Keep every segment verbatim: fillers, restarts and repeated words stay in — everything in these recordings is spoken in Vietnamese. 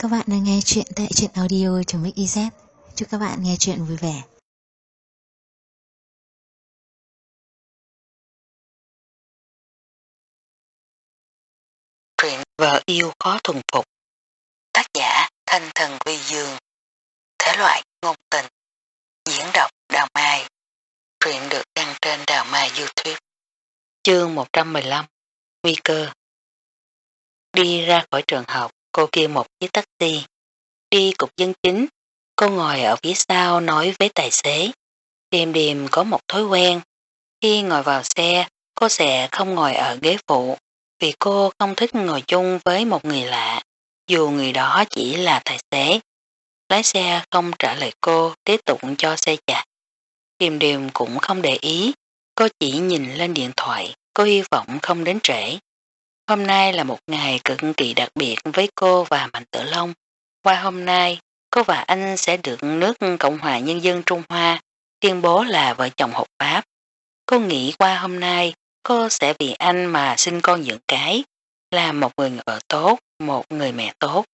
các bạn đang nghe chuyện tại truyện audio.mix.iz. Chúc các bạn nghe chuyện vui vẻ. Truyện Vợ Yêu Khó Thuần Phục. Tác giả Thanh Thần Quy Dương. Thể loại ngôn tình. Diễn đọc Đào Mai. Truyện được đăng trên Đào Mai YouTube. Chương một trăm mười lăm. Nguy cơ. Đi ra khỏi trường học, cô kêu một chiếc taxi. Đi cục dân chính, cô ngồi ở phía sau nói với tài xế. Điềm điềm có một thói quen. Khi ngồi vào xe, cô sẽ không ngồi ở ghế phụ, vì cô không thích ngồi chung với một người lạ, dù người đó chỉ là tài xế. Lái xe không trả lời cô, tiếp tục cho xe chạy. Điềm điềm cũng không để ý, cô chỉ nhìn lên điện thoại, cô hy vọng không đến trễ. Hôm nay là một ngày cực kỳ đặc biệt với cô và Mạnh Tử Long. Qua hôm nay, cô và anh sẽ được nước Cộng hòa Nhân dân Trung Hoa tuyên bố là vợ chồng hợp pháp. Cô nghĩ qua hôm nay, cô sẽ vì anh mà sinh con dưỡng cái, là một người vợ tốt, một người mẹ tốt.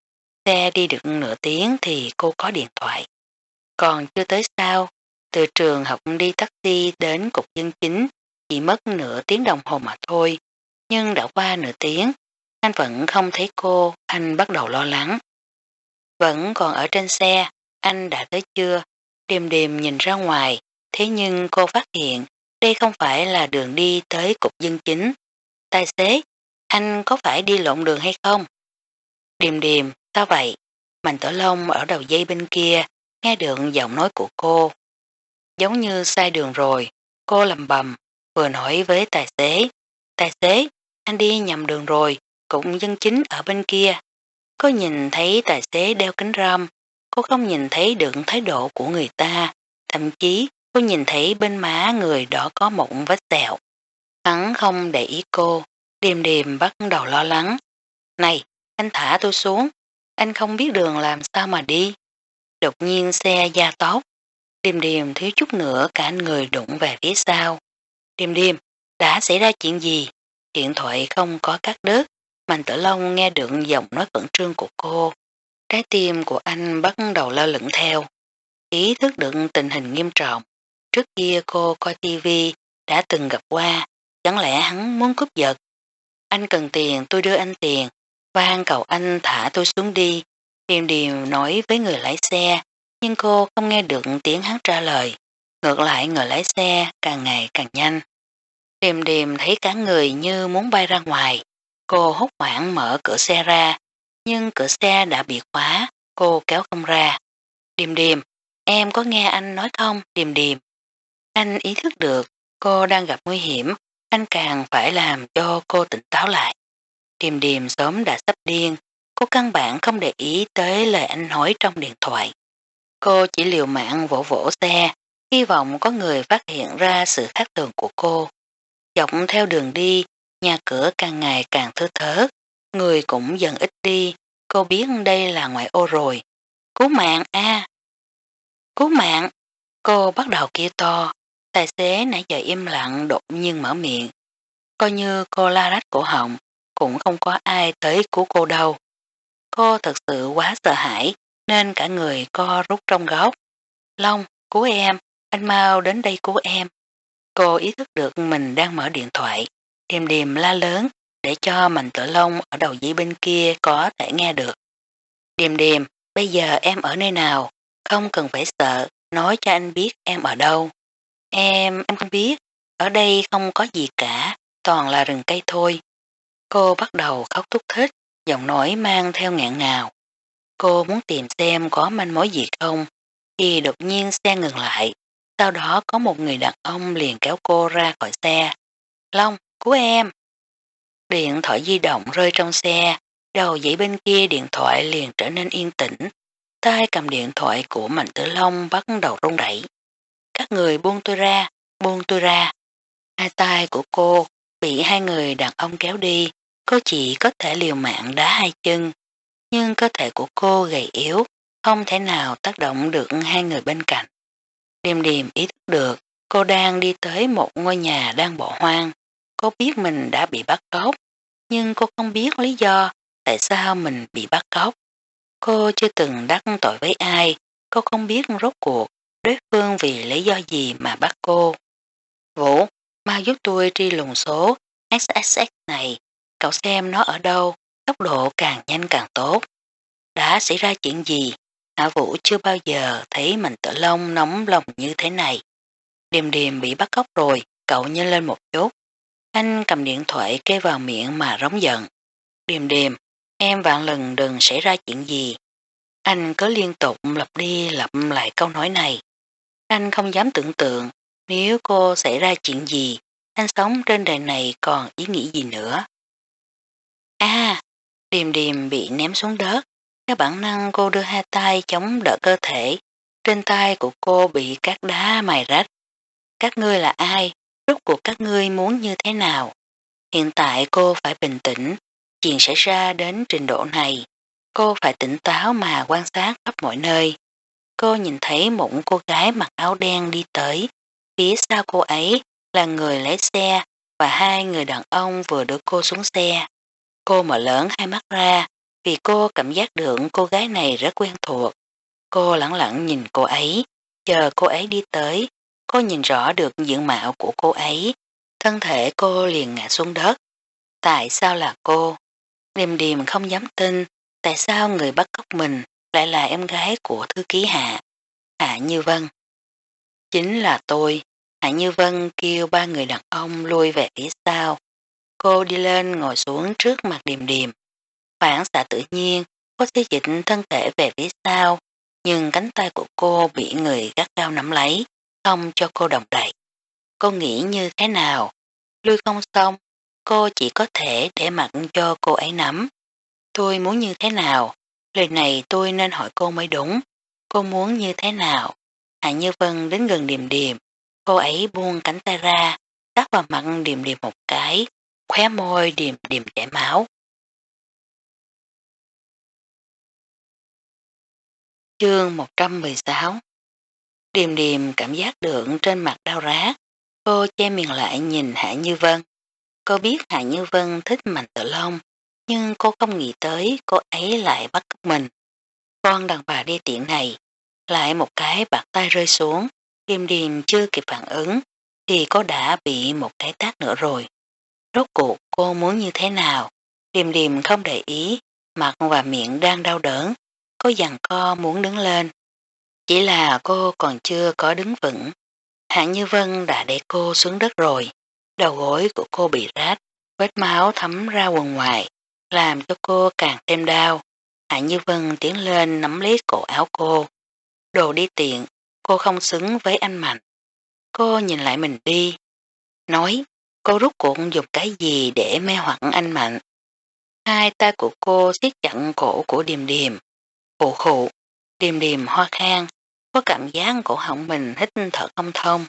Xe đi được nửa tiếng thì cô có điện thoại. Còn chưa tới sao, từ trường học đi taxi đến cục dân chính chỉ mất nửa tiếng đồng hồ mà thôi. Nhưng đã qua nửa tiếng, anh vẫn không thấy cô, anh bắt đầu lo lắng. Vẫn còn ở trên xe, anh đã tới chưa? Điềm điềm nhìn ra ngoài, thế nhưng cô phát hiện đây không phải là đường đi tới cục dân chính. Tài xế, anh có phải đi lộn đường hay không? Điềm điềm, sao vậy? Mạnh Tử Long ở đầu dây bên kia, nghe được giọng nói của cô. Giống như sai đường rồi, cô lầm bầm, vừa nói với tài xế. Tài xế, anh đi nhầm đường rồi, cục dân chính ở bên kia. Cô nhìn thấy tài xế đeo kính râm, cô không nhìn thấy được thái độ của người ta, thậm chí cô nhìn thấy bên má người đó có một vết sẹo. Hắn không để ý cô, điềm điềm bắt đầu lo lắng. Này, anh thả tôi xuống, anh không biết đường làm sao mà đi. Đột nhiên xe gia tốc, điềm điềm thiếu chút nữa cả người đụng về phía sau. Điềm điềm, đã xảy ra chuyện gì? Điện thoại không có cắt đứt, Mạnh Tử Long nghe được giọng nói khẩn trương của cô. Trái tim của anh bắt đầu lơ lửng theo. Ý thức được tình hình nghiêm trọng. Trước kia cô coi tivi đã từng gặp qua, chẳng lẽ hắn muốn cướp giật? Anh cần tiền, tôi đưa anh tiền, van cầu anh thả tôi xuống đi. Điềm điềm nói với người lái xe, nhưng cô không nghe được tiếng hắn trả lời. Ngược lại người lái xe càng ngày càng nhanh. Điềm điềm thấy cả người như muốn bay ra ngoài. Cô hốt hoảng mở cửa xe ra, nhưng cửa xe đã bị khóa, cô kéo không ra. Điềm điềm, em có nghe anh nói không? Điềm điềm. Anh ý thức được cô đang gặp nguy hiểm, anh càng phải làm cho cô tỉnh táo lại. Điềm điềm sớm đã sắp điên, cô căn bản không để ý tới lời anh nói trong điện thoại. Cô chỉ liều mạng vỗ vỗ xe, hy vọng có người phát hiện ra sự khác thường của cô. Dọc theo đường đi, nhà cửa càng ngày càng thưa thớt, người cũng dần ít đi, cô biết đây là ngoại ô rồi. Cứu mạng a, cứu mạng! Cô bắt đầu kêu to, tài xế nãy giờ im lặng đột nhiên mở miệng. Coi như cô la rách cổ họng, cũng không có ai tới cứu cô đâu. Cô thật sự quá sợ hãi, nên cả người co rút trong góc. Long, cứu em, anh mau đến đây cứu em. Cô ý thức được mình đang mở điện thoại, điềm điềm la lớn để cho Mạnh Tử Long ở đầu dây bên kia có thể nghe được. Điềm điềm, bây giờ em ở nơi nào? Không cần phải sợ, nói cho anh biết em ở đâu. Em, em không biết, ở đây không có gì cả, toàn là rừng cây thôi. Cô bắt đầu khóc thút thít, giọng nói mang theo nghẹn ngào. Cô muốn tìm xem có manh mối gì không, thì đột nhiên xe ngừng lại. Sau đó có một người đàn ông liền kéo cô ra khỏi xe. Long, cứu em! Điện thoại di động rơi trong xe, đầu dãy bên kia điện thoại liền trở nên yên tĩnh. Tay cầm điện thoại của Mạnh Tử Long bắt đầu run rẩy. Các người buông tôi ra, buông tôi ra. Hai tay của cô bị hai người đàn ông kéo đi, cô chỉ có thể liều mạng đá hai chân. Nhưng cơ thể của cô gầy yếu, không thể nào tác động được hai người bên cạnh. Điềm điềm ý thức được, cô đang đi tới một ngôi nhà đang bỏ hoang. Cô biết mình đã bị bắt cóc, nhưng cô không biết lý do tại sao mình bị bắt cóc. Cô chưa từng đắc tội với ai, cô không biết rốt cuộc đối phương vì lý do gì mà bắt cô. Vũ, mau giúp tôi tri lùng số ích ích ích này, cậu xem nó ở đâu, tốc độ càng nhanh càng tốt. Đã xảy ra chuyện gì? Hạ Vũ chưa bao giờ thấy Mạnh Tử Long nóng lòng như thế này. Điềm điềm bị bắt cóc rồi, cậu nhanh lên một chút. Anh cầm điện thoại kê vào miệng mà rống giận. Điềm điềm, em vạn lần đừng xảy ra chuyện gì. Anh cứ liên tục lặp đi lặp lại câu nói này. Anh không dám tưởng tượng nếu cô xảy ra chuyện gì, anh sống trên đời này còn ý nghĩ gì nữa. À, điềm điềm bị ném xuống đất. Theo bản năng cô đưa hai tay chống đỡ cơ thể. Trên tay của cô bị các đá mài rách. Các ngươi là ai? Rốt cuộc các ngươi muốn như thế nào? Hiện tại cô phải bình tĩnh. Chuyện xảy ra đến trình độ này. Cô phải tỉnh táo mà quan sát khắp mọi nơi. Cô nhìn thấy một cô gái mặc áo đen đi tới. Phía sau cô ấy là người lái xe và hai người đàn ông vừa đưa cô xuống xe. Cô mở lớn hai mắt ra vì cô cảm giác được cô gái này rất quen thuộc. Cô lẳng lặng nhìn cô ấy, chờ cô ấy đi tới. Cô nhìn rõ được diện mạo của cô ấy. Thân thể cô liền ngã xuống đất. Tại sao là cô? Điềm điềm không dám tin. Tại sao người bắt cóc mình lại là em gái của thư ký Hạ? Hạ Như Vân. Chính là tôi. Hạ Như Vân kêu ba người đàn ông lui về phía sau. Cô đi lên ngồi xuống trước mặt Điềm điềm. Phản xạ tự nhiên, cô xây dịch thân thể về phía sau, nhưng cánh tay của cô bị người gắt gao nắm lấy, không cho cô động đậy. Cô nghĩ như thế nào? Lui không xong, cô chỉ có thể để mặc cho cô ấy nắm. Tôi muốn như thế nào? Lời này tôi nên hỏi cô mới đúng. Cô muốn như thế nào? Hạ Như Vân đến gần Điềm điềm, cô ấy buông cánh tay ra, đắp vào mặt Điềm điềm một cái, khóe môi Điềm điềm chảy máu. Chương một trăm mười sáu. Điềm điềm cảm giác được trên mặt đau rát, cô che miệng lại nhìn Hạ Như Vân. Cô biết Hạ Như Vân thích Mạnh Tử Long, nhưng cô không nghĩ tới cô ấy lại bắt cóc mình. Con đàn bà đi tiện này, lại một cái bạt tay rơi xuống, Điềm điềm chưa kịp phản ứng, thì cô đã bị một cái tát nữa rồi. Rốt cuộc cô muốn như thế nào? Điềm điềm không để ý, mặt và miệng đang đau đớn, cô giằng co muốn đứng lên. Chỉ là cô còn chưa có đứng vững. Hạ Như Vân đã để cô xuống đất rồi. Đầu gối của cô bị rách, vết máu thấm ra quần ngoài, làm cho cô càng thêm đau. Hạ Như Vân tiến lên nắm lấy cổ áo cô. Đồ đi tiện, cô không xứng với anh Mạnh. Cô nhìn lại mình đi. Nói, cô rút cuộc dùng cái gì để mê hoặc anh Mạnh. Hai tay của cô siết chặt cổ của Điềm điềm. Khụ khụ, Điềm điềm ho khan, có cảm giác cổ họng mình hít thở không thông.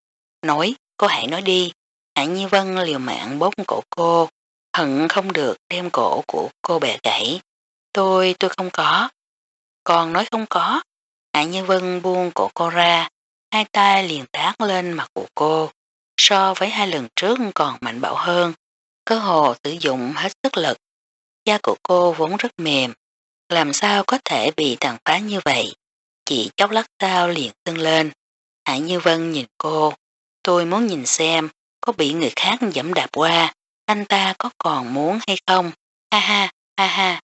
Nói, cô hãy nói đi. Hạ Như Vân liều mạng bóp cổ cô, hận không được đem cổ của cô bẻ gãy. Tôi, tôi không có. Còn nói không có. Hạ Như Vân buông cổ cô ra, hai tay liền tát lên mặt của cô. So với hai lần trước còn mạnh bạo hơn, cơ hồ sử dụng hết sức lực. Da của cô vốn rất mềm, làm sao có thể bị tàn phá như vậy. Chỉ chốc lát sau liền tưng lên. Hạ Như Vân nhìn cô, tôi muốn nhìn xem có bị người khác dẫm đạp qua, anh ta có còn muốn hay không, ha ha, ha ha.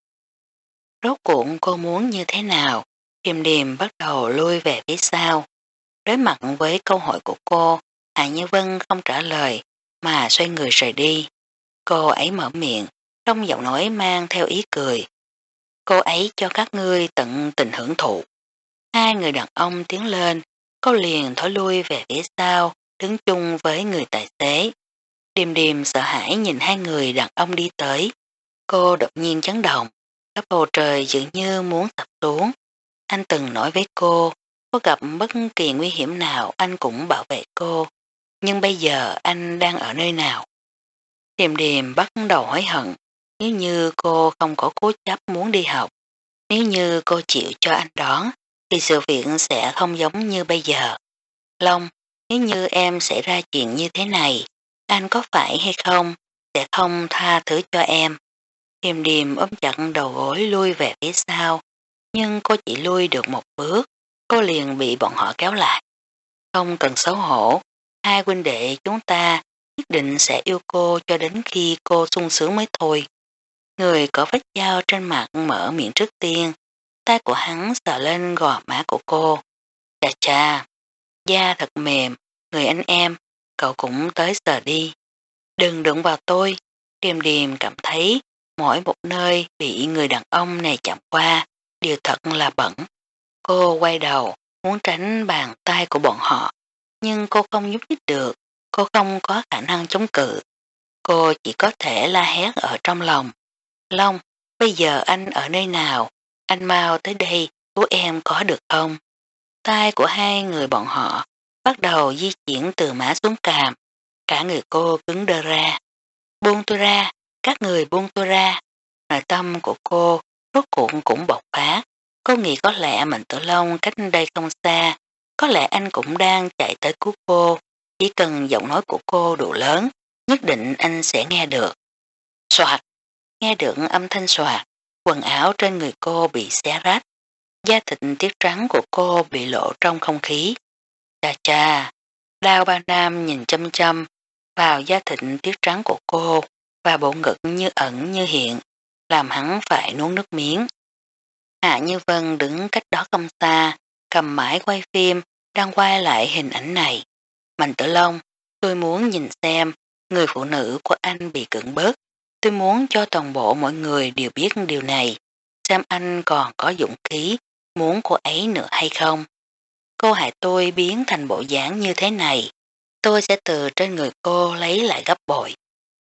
Rốt cuộc cô muốn như thế nào? Điềm điềm bắt đầu lui về phía sau. Đối mặt với câu hỏi của cô, Hạ Như Vân không trả lời mà xoay người rời đi. Cô ấy mở miệng, trong giọng nói mang theo ý cười. Cô ấy cho các ngươi tận tình hưởng thụ. Hai người đàn ông tiến lên, cô liền thối lui về phía sau, đứng chung với người tài xế. Điềm điềm sợ hãi nhìn hai người đàn ông đi tới. Cô đột nhiên chấn động, khắp bầu trời dường như muốn sập xuống. Anh từng nói với cô, có gặp bất kỳ nguy hiểm nào anh cũng bảo vệ cô. Nhưng bây giờ anh đang ở nơi nào? Điềm điềm bắt đầu hối hận. Nếu như cô không có cố chấp muốn đi học, nếu như cô chịu cho anh đón, thì sự việc sẽ không giống như bây giờ. Long, nếu như em xảy ra chuyện như thế này, anh có phải hay không, sẽ không tha thứ cho em. Điềm điềm ôm chặt đầu gối lui về phía sau, nhưng cô chỉ lui được một bước, cô liền bị bọn họ kéo lại. Không cần xấu hổ, hai huynh đệ chúng ta nhất định sẽ yêu cô cho đến khi cô sung sướng mới thôi. Người có vết dao trên mặt mở miệng trước tiên, tay của hắn sờ lên gò má của cô. Chà chà, da thật mềm, người anh em, cậu cũng tới sờ đi. Đừng đụng vào tôi, Điềm Điềm cảm thấy mỗi một nơi bị người đàn ông này chạm qua đều thật là bẩn. Cô quay đầu, muốn tránh bàn tay của bọn họ, nhưng cô không nhúc nhích được, cô không có khả năng chống cự. Cô chỉ có thể la hét ở trong lòng. Long, bây giờ anh ở nơi nào? Anh mau tới đây, cứu em có được không? Tay của hai người bọn họ bắt đầu di chuyển từ má xuống càm. Cả người cô cứng đơ ra. Buông tôi ra, các người buông tôi ra. Nội tâm của cô rốt cuộc cũng bộc phát. Cô nghĩ có lẽ Mạnh Tử Long cách đây không xa. Có lẽ anh cũng đang chạy tới cứu cô. Chỉ cần giọng nói của cô đủ lớn, nhất định anh sẽ nghe được. Soạt, nghe được âm thanh soạt, quần áo trên người cô bị xé rách. Da thịt tiết trắng của cô bị lộ trong không khí. Chà chà, Đao Ba Nam nhìn chăm chăm vào da thịt tiết trắng của cô và bộ ngực như ẩn như hiện, làm hắn phải nuốt nước miếng. Hạ Như Vân đứng cách đó không xa, cầm máy quay phim, đang quay lại hình ảnh này. Mạnh Tử Long, tôi muốn nhìn xem người phụ nữ của anh bị cưỡng bức. Tôi muốn cho toàn bộ mọi người đều biết điều này, xem anh còn có dũng khí muốn cô ấy nữa hay không. Cô hại tôi biến thành bộ dáng như thế này, tôi sẽ từ trên người cô lấy lại gấp bội.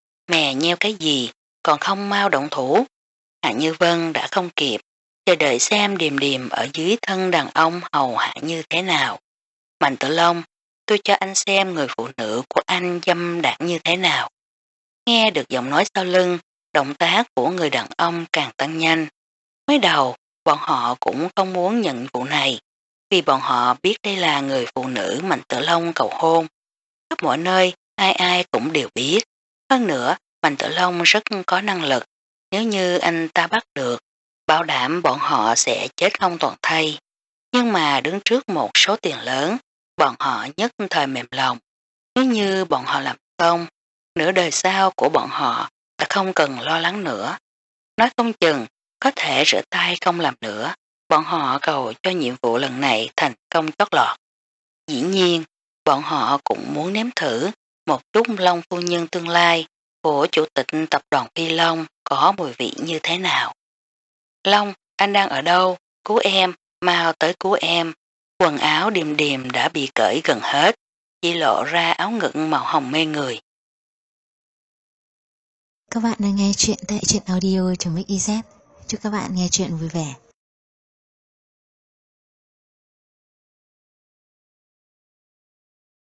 Mè nheo cái gì, còn không mau động thủ. Hạ Như Vân đã không kịp, chờ đợi xem Điềm Điềm ở dưới thân đàn ông hầu hạ như thế nào. Mạnh Tử Long, tôi cho anh xem người phụ nữ của anh dâm đảng như thế nào. Nghe được giọng nói sau lưng, động tác của người đàn ông càng tăng nhanh. Mới đầu, bọn họ cũng không muốn nhận vụ này, vì bọn họ biết đây là người phụ nữ Mạnh Tử Long cầu hôn. Khắp mọi nơi, ai ai cũng đều biết. Hơn nữa, Mạnh Tử Long rất có năng lực. Nếu như anh ta bắt được, bảo đảm bọn họ sẽ chết không toàn thây. Nhưng mà đứng trước một số tiền lớn, bọn họ nhất thời mềm lòng. Nếu như bọn họ làm không, nửa đời sau của bọn họ đã không cần lo lắng nữa. Nói không chừng, có thể rửa tay không làm nữa. Bọn họ cầu cho nhiệm vụ lần này thành công chót lọt. Dĩ nhiên, bọn họ cũng muốn nếm thử một chút Long phu nhân tương lai của chủ tịch tập đoàn Phi Long có mùi vị như thế nào. Long, anh đang ở đâu? Cứu em, mau tới cứu em. Quần áo Điềm Điềm đã bị cởi gần hết, chỉ lộ ra áo ngực màu hồng mê người. Các bạn đang nghe chuyện tại truyện audio.mixyz. Chúc các bạn nghe chuyện vui vẻ.